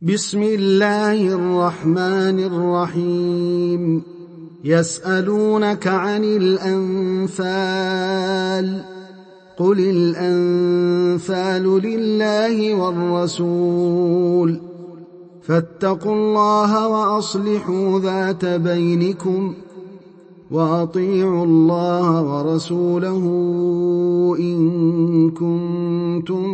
بسم الله الرحمن الرحيم. يسألونك عن الأنفال، قل الأنفال لله والرسول، فاتقوا الله وأصلحوا ذات بينكم، وأطيعوا الله ورسوله إن كنتم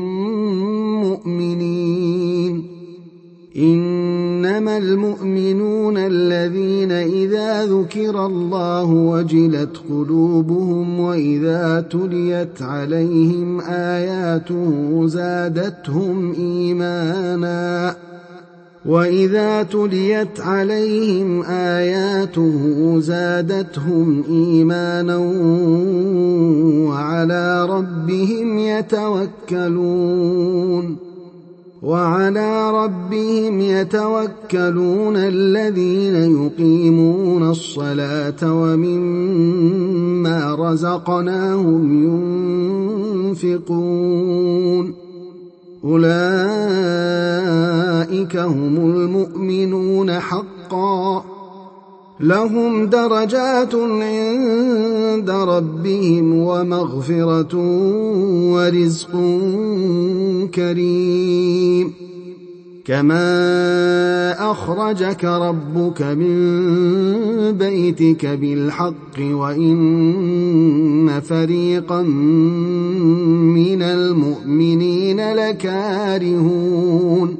مؤمنين. إنما المؤمنون الذين إذا ذكر الله وجلت قلوبهم وإذا تليت عليهم آياته زادتهم إيمانا وعلى ربهم يتوكلون الذين يقيمون الصلاة ومما رزقناهم ينفقون. أولئك هم المؤمنون حقا، لهم درجات عند ربهم ومغفرة ورزق كريم. كما أخرجك ربك من بيتك بالحق وإن فريقا من المؤمنين لكارهون.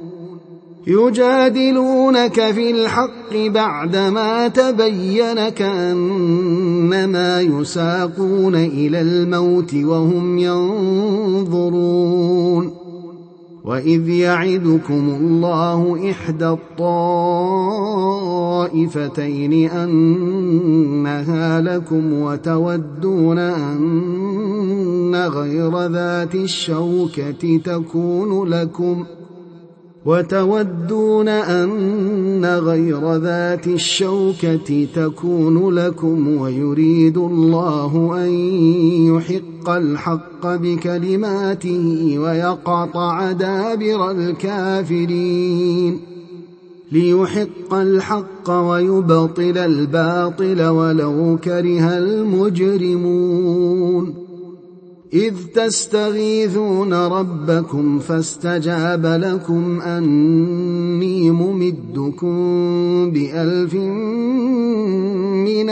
يجادلونك في الحق بعدما تبين كأنما يساقون إلى الموت وهم ينظرون. وإذ يعدكم الله إحدى الطائفتين أنها لكم وتودون أن غير ذات الشوكة تكون لكم ويريد الله أن يحق الحق بكلماته ويقطع دابر الكافرين، ليحق الحق ويبطل الباطل ولو كره المجرمون. إذ تستغيثون ربكم فاستجاب لكم أني ممدكم ب1000 من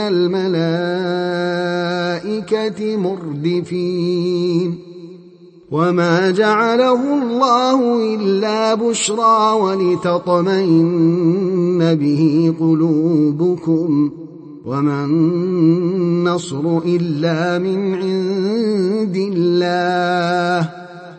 الملائكة مردفين. وما جعله الله إلا بشرى ولتطمئن به قلوبكم، وما النصر إلا من عند الله،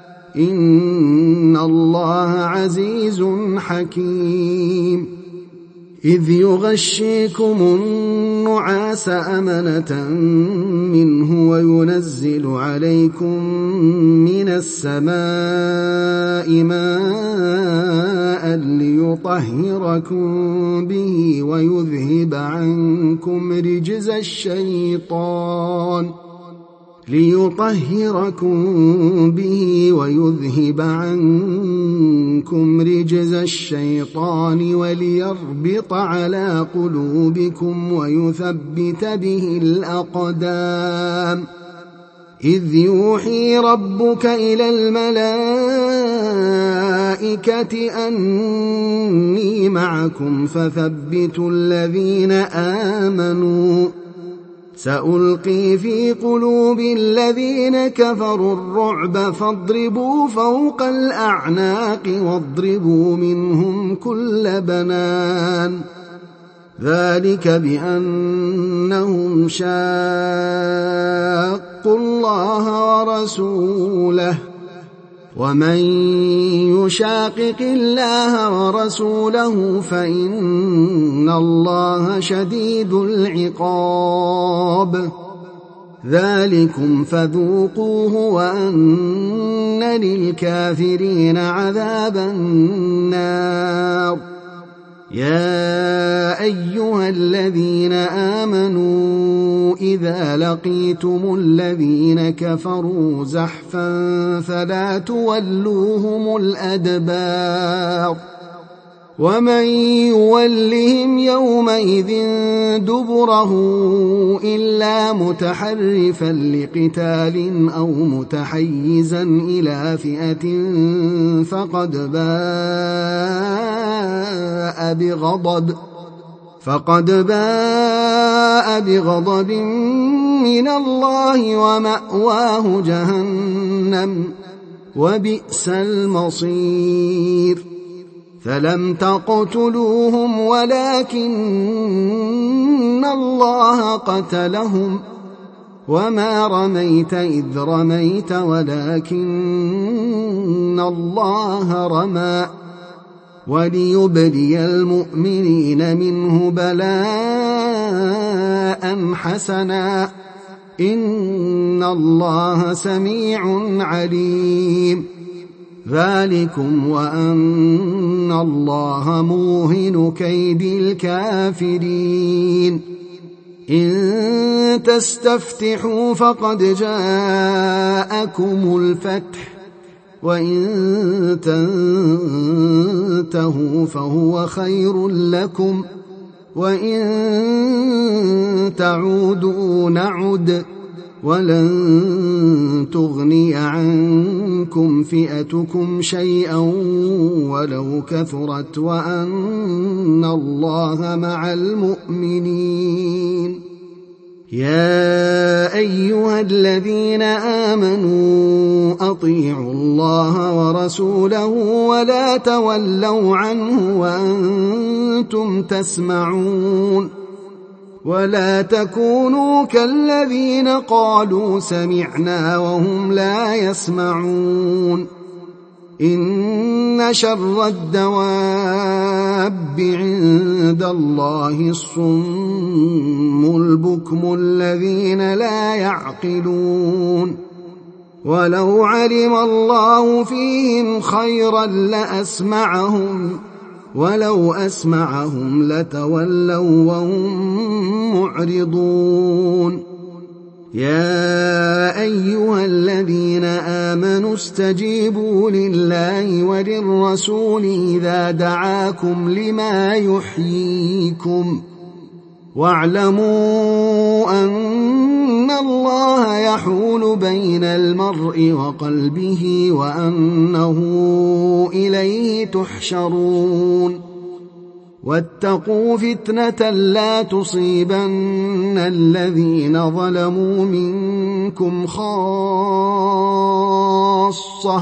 إن الله عزيز حكيم. إذ يغشيكم النعاس أمنة منه وينزل عليكم من السماء ماء ليطهركم به ويذهب عنكم رجز الشيطان وليربط على قلوبكم ويثبت به الأقدام. إذ يوحي ربك إلى الملائكة أني معكم فثبتوا الذين آمنوا، سألقي في قلوب الذين كفروا الرعب فاضربوا فوق الأعناق واضربوا منهم كل بنان. ذلك بأنهم شاقوا الله ورسوله، ومن يشاقق الله ورسوله فإن الله شديد العقاب. ذلكم فذوقوه وأن للكافرين عذاب النار. يا أيها الذين آمنوا إذا لقيتم الذين كفروا زحفا فلا تولوهم الأدبار ومن يولهم يومئذ دبره إلا متحرفا لقتال أو متحيزا إلى فئة فقد باء بغضب من الله ومأواه جهنم وبئس المصير فلم تقتلوهم ولكن الله قتلهم وما رميت إذ رميت ولكن الله رمى وليبلي المؤمنين منه بلاء حسنا إن الله سميع عليم ذلكم وأن الله موهن كيد الكافرين إن تستفتحوا فقد جاءكم الفتح وإن تنتهوا فهو خير لكم وإن تعودوا نعد ولن تغني عنكم فئتكم شيئا ولو كثرت وأن الله مع المؤمنين يا أيها الذين آمنوا أطيعوا الله ورسوله ولا تولوا عنه وأنتم تسمعون ولا تكونوا كالذين قالوا سمعنا وهم لا يسمعون إن شر الدواب عند الله الصم البكم الذين لا يعقلون ولو علم الله فيهم خيرا لأسمعهم ولو أسمعهم لتولوا وهم معرضون يا أيها الذين آمنوا استجيبوا لله وللرسول إذا دعاكم لما يحييكم واعلموا أن الله يحول بين المرء وقلبه وأنه إليه تحشرون واتقوا فتنة لا تصيبن الذين ظلموا منكم خاصة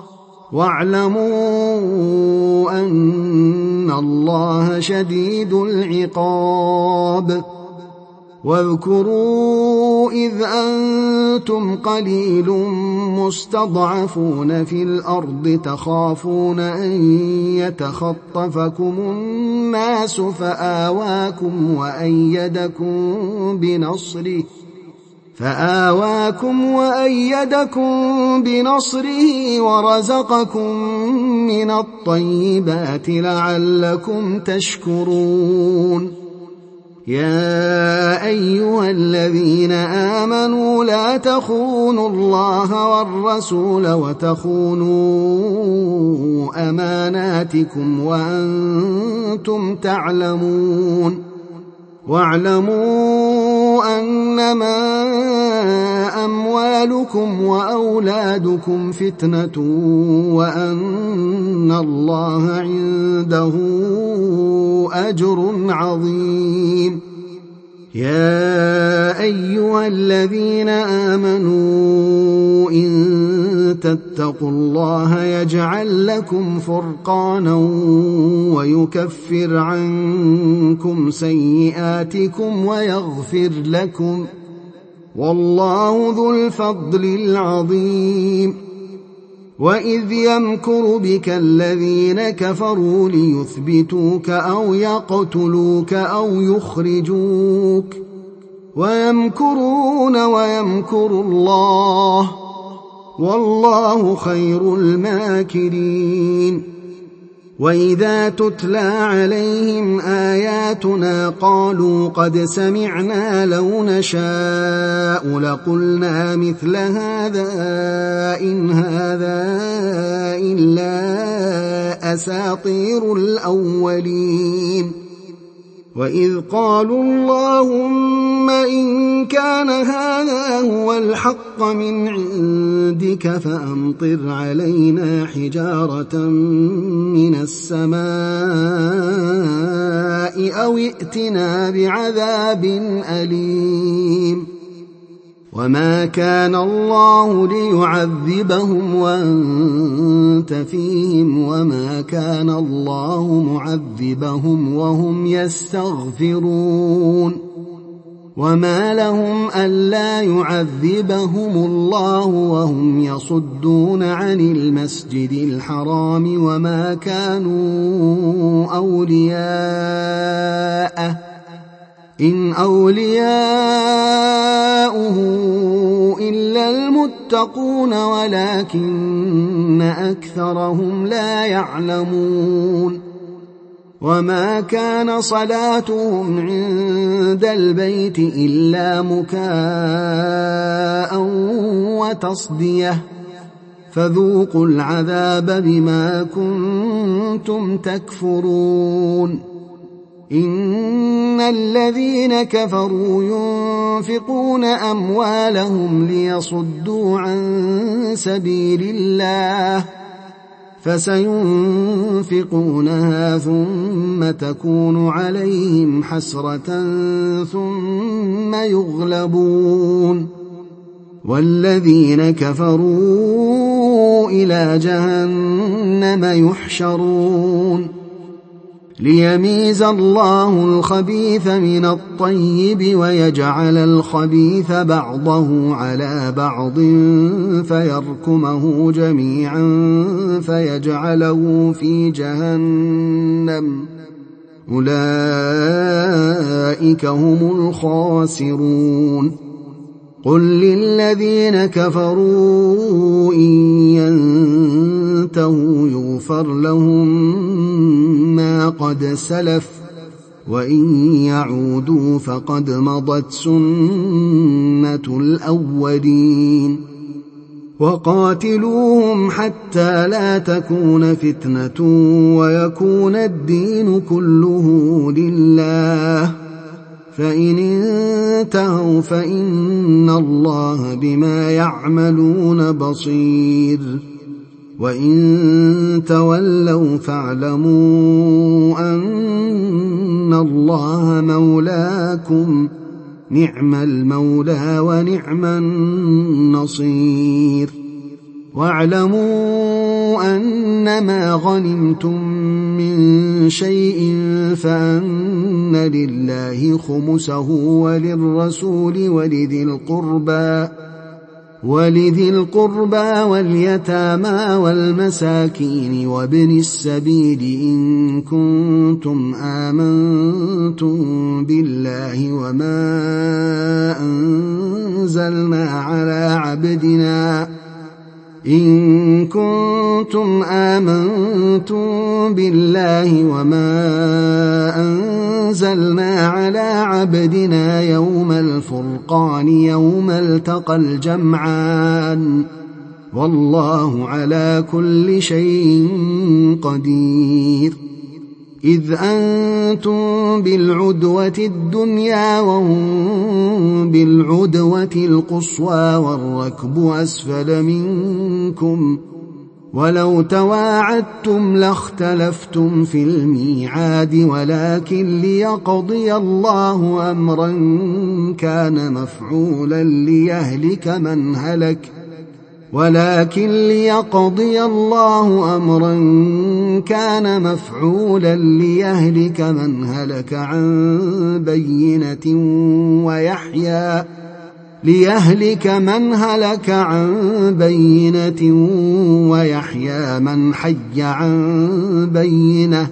واعلموا أن الله شديد العقاب واذكروا إذ أنتم قليل مستضعفون في الأرض تخافون أن يتخطفكم الناس فآواكم وأيدكم بنصره ورزقكم من الطيبات لعلكم تشكرون يا أيها الذين آمنوا لا تخونوا الله والرسول وتخونوا أماناتكم وأنتم تعلمون واعلموا أنما أموالكم وأولادكم فتنة وأن الله عنده أجر عظيم يا أيها الذين آمنوا إن تتقوا الله يجعل لكم فرقانا ويكفر عنكم سيئاتكم ويغفر لكم والله ذو الفضل العظيم وإذ يمكر بك الذين كفروا ليثبتوك أو يقتلوك أو يخرجوك ويمكرون ويمكر الله والله خير الماكرين وإذا تتلى عليهم آياتنا قالوا قد سمعنا لو نشاء لقلنا مثل هذا إن هذا إلا أساطير الأولين وإذ قالوا اللهم إن كان هذا هو الحق من عندك فأمطر علينا حجارة من السماء أو ائتنا بعذاب أليم وما كان الله ليعذبهم وأنت فيهم وما كان الله معذبهم وهم يستغفرون وما لهم ألا يعذبهم الله وهم يصدون عن المسجد الحرام وما كانوا أولياءه إن أولياؤه إلا المتقون ولكن أكثرهم لا يعلمون وما كان صلاتهم عند البيت إلا مكاء وتصدية فذوقوا العذاب بما كنتم تكفرون إن الذين كفروا ينفقون أموالهم ليصدوا عن سبيل الله فسينفقونها ثم تكون عليهم حسرة ثم يغلبون والذين كفروا إلى جهنم يحشرون ليميز الله الخبيث من الطيب ويجعل الخبيث بعضه على بعض فيركمه جميعا فيجعله في جهنم أولئك هم الخاسرون قل للذين كفروا إن ينتهوا يغفر لهم ما قد سلف وإن يعودوا فقد مضت سنة الأولين وقاتلوهم حتى لا تكون فتنة ويكون الدين كله لله فإن انتهوا فإن الله بما يعملون بصير وإن تولوا فاعلموا أن الله مولاكم نعم المولى ونعم النصير واعلموا أنما غنمتم من شيء فأن لله خمسه وللرسول ولذي القربى واليتامى والمساكين وابن السبيل إن كنتم آمنتم بالله وما أنزلنا على عبدنا يوم الفرقان يوم التقى الجمعان والله على كل شيء قدير إذ أنتم بالعدوة الدنيا وهم بالعدوة القصوى والركب أسفل منكم ولو تواعدتم لاختلفتم في الميعاد ولكن ليقضي الله أمرا كان مفعولا ليهلك من هلك عن بينة ويحيى من حي عن بينة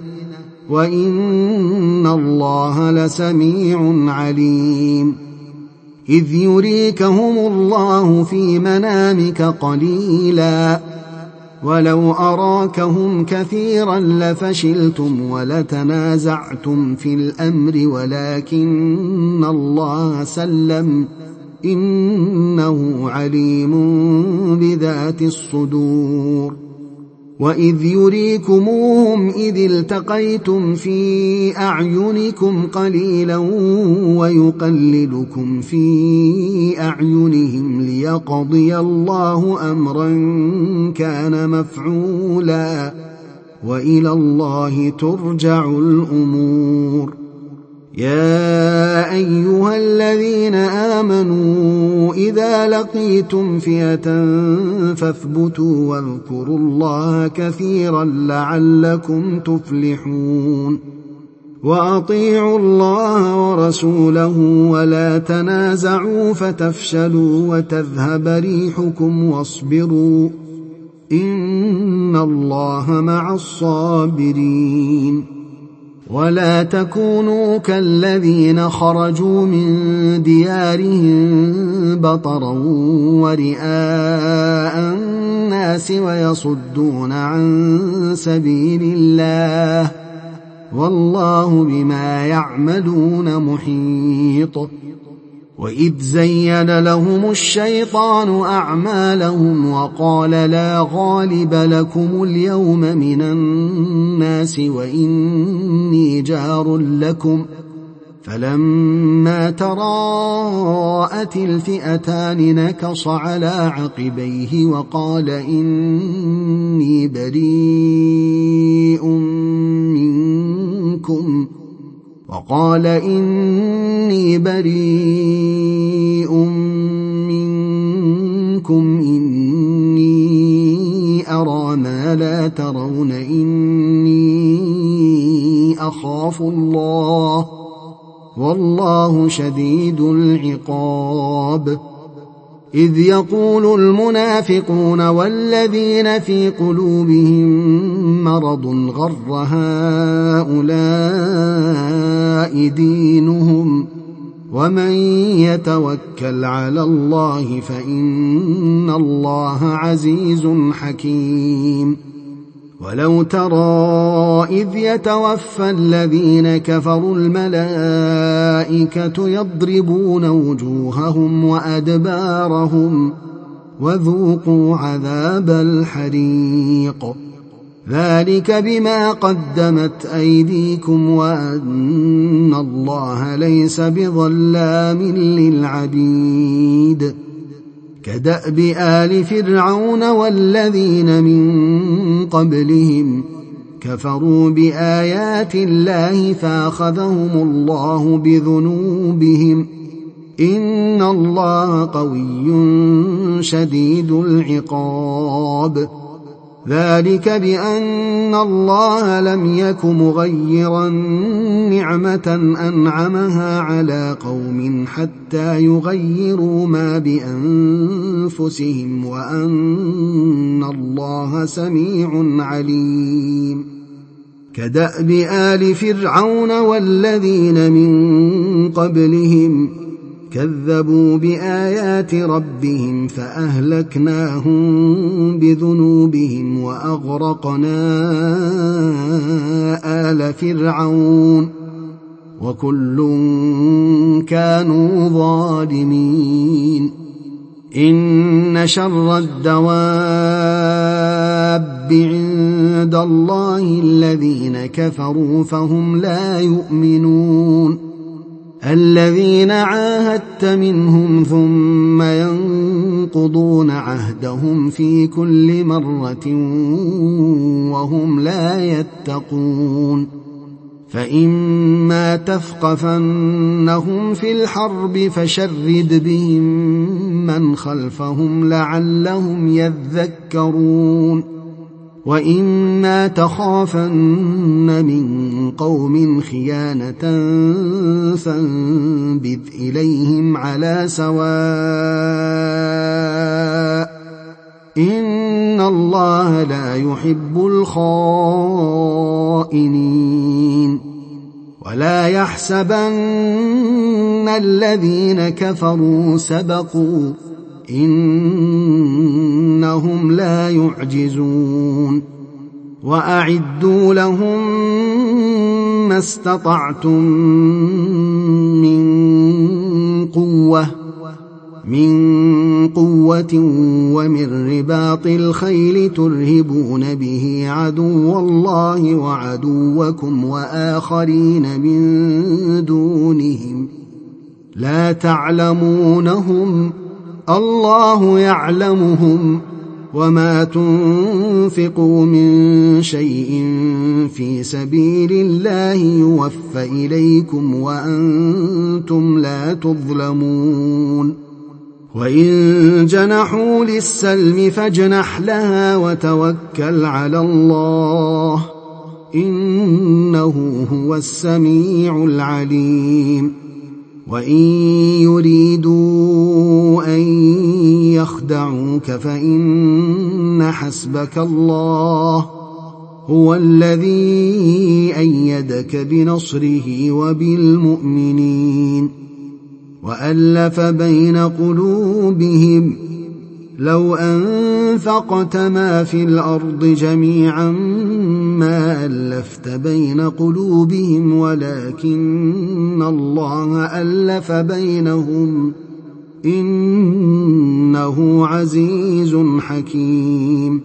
وإن الله لسميع عليم إذ يريكهم الله في منامك قليلا ولو أراكهم كثيرا لفشلتم ولتنازعتم في الأمر ولكن الله سلم إنه عليم بذات الصدور وإذ يريكموهم إذ التقيتم في أعينكم قليلا ويقللكم في أعينهم ليقضي الله أمرا كان مفعولا وإلى الله ترجع الأمور. يا أيها الذين آمنوا إذا لقيتم فئة فاثبتوا واذكروا الله كثيرا لعلكم تفلحون. وأطيعوا الله ورسوله ولا تنازعوا فتفشلوا وتذهب ريحكم واصبروا إن الله مع الصابرين. ولا تكونوا كالذين خرجوا من ديارهم بطرا ورئاء الناس ويصدون عن سبيل الله والله بما يعملون محيط. وإذ زين لهم الشيطان أعمالهم وقال لا غالب لكم اليوم من الناس وإني جار لكم فلما تراءت الفئتان نكص على عقبيه وقال إني بريء منكم إني أرى ما لا ترون إني أخاف الله والله شديد العقاب. إذ يقول المنافقون والذين في قلوبهم مرض غر هؤلاء دينهم ومن يتوكل على الله فإن الله عزيز حكيم. ولو ترى إذ يتوفى الذين كفروا الملائكة يضربون وجوههم وأدبارهم وذوقوا عذاب الحريق ذلك بما قدمت أيديكم وأن الله ليس بظلام للعبيد. كدأب آل فرعون والذين من قبلهم كفروا بآيات الله فأخذهم الله بذنوبهم إن الله قوي شديد العقاب. ذلك بأن الله لم يك مغيرا نعمة أنعمها على قوم حتى يغيروا ما بأنفسهم وأن الله سميع عليم. كدأب آل فرعون والذين من قبلهم كذبوا بآيات ربهم فأهلكناهم بذنوبهم وأغرقنا آل فرعون وكل كانوا ظالمين. إن شر الدواب عند الله الذين كفروا فهم لا يؤمنون. الذين عاهدت منهم ثم ينقضون عهدهم في كل مرة وهم لا يتقون. فإما تثقفنهم في الحرب فشرد بهم من خلفهم لعلهم يذكرون. وإما تخافن من قوم خيانة فانبذ إليهم على سواء إن الله لا يحب الخائنين. ولا يحسبن الذين كفروا سبقوا إنهم لا يعجزون. وأعدوا لهم ما استطعتم من قوة من قوة ومن رباط الخيل ترهبون به عدو الله وعدوكم وآخرين من دونهم لا تعلمونهم الله يعلمهم وما تنفقوا من شيء في سبيل الله يوفى إليكم وأنتم لا تظلمون وإن جنحوا للسلم فاجنح لها وتوكل على الله إنه هو السميع العليم وإن يريدوا أن يخدعوك فإن حسبك الله هو الذي أيدك بنصره وبالمؤمنين وألف بين قلوبهم لو أنفقت ما في الأرض جميعا ما ألفت بين قلوبهم ولكن الله ألف بينهم إنه عزيز حكيم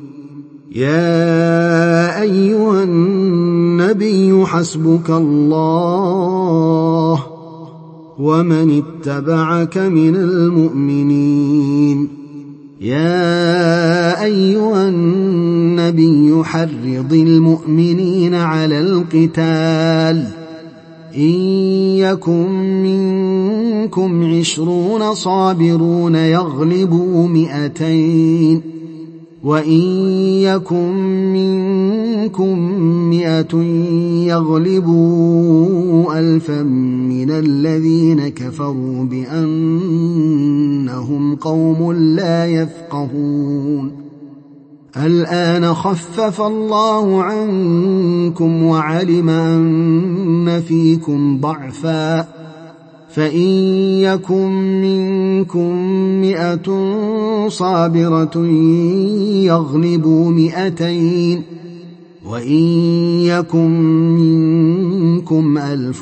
يا أيها النبي حسبك الله ومن اتبعك من المؤمنين يا أيها النبي حرض المؤمنين على القتال إن يكن منكم 20 صابرون يغلبوا 200 وإن يكن منكم 100 يغلبوا 1000 من الذين كفروا بأنهم قوم لا يفقهون الآن خفف الله عنكم وعلم أن فيكم ضعفا فإن يكن منكم 100 صابرة يغلبوا 200 وإن يكن منكم 1000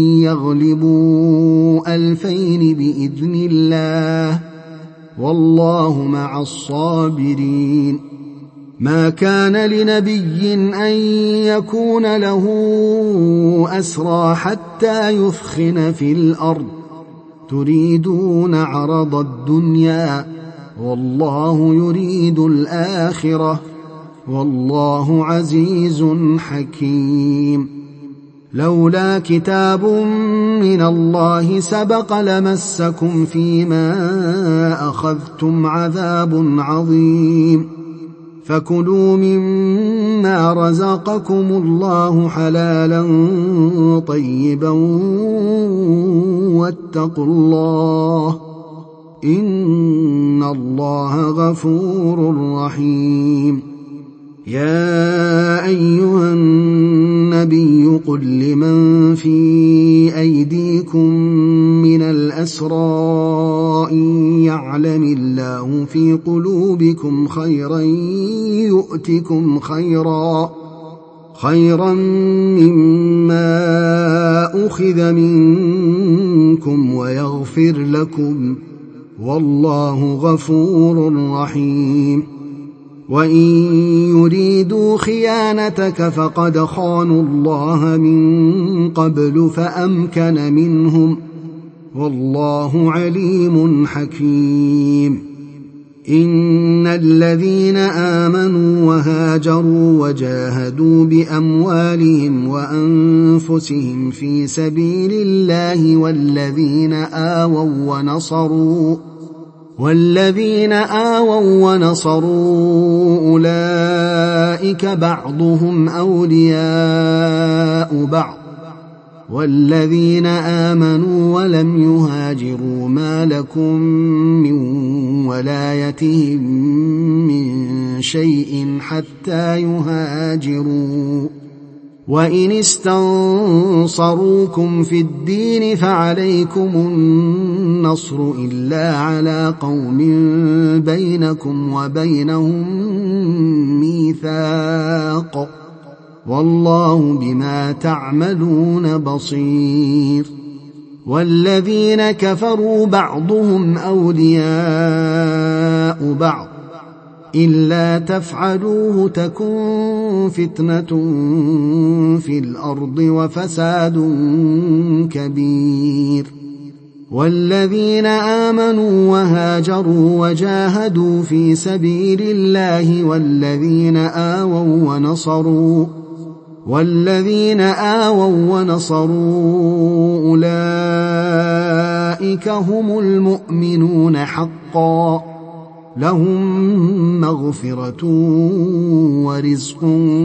يغلبوا 2000 بإذن الله والله مع الصابرين ما كان لنبي أن يكون له أسرى حتى يثخن في الأرض تريدون عرض الدنيا والله يريد الآخرة والله عزيز حكيم لولا كتاب من الله سبق لمسكم فيما أخذتم عذاب عظيم فكلوا مما رزقكم الله حلالا طيبا واتقوا الله إن الله غفور رحيم يا أيها النبي قل لمن في أيديكم من الأسرى إن يعلم الله في قلوبكم خيرا يؤتكم خيرا مما أخذ منكم ويغفر لكم والله غفور رحيم وإن يريدوا خيانتك فقد خانوا الله من قبل فأمكن منهم والله عليم حكيم إن الذين آمنوا وهاجروا وجاهدوا بأموالهم وأنفسهم في سبيل الله والذين آووا ونصروا أولئك بعضهم أولياء بعض والذين آمنوا ولم يهاجروا ما لكم من ولايتهم من شيء حتى يهاجروا وإن استنصروكم في الدين فعليكم النصر إلا على قوم بينكم وبينهم ميثاق والله بما تعملون بصير والذين كفروا بعضهم أولياء بعض إلا تفعلوه تكن فتنة في الأرض وفساد كبير والذين آمنوا وهاجروا وجاهدوا في سبيل الله والذين آووا ونصروا أولئك هم المؤمنون حقا لهم مغفرة ورزق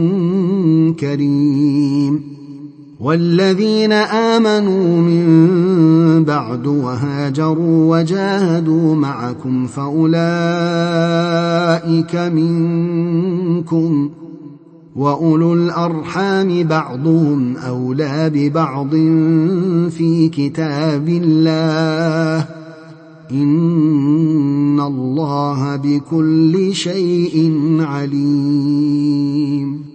كريم والذين آمنوا من بعد وهاجروا وجاهدوا معكم فأولئك منكم وأولو الأرحام بعضهم أولى ببعض في كتاب الله إن الله بكل شيء عليم.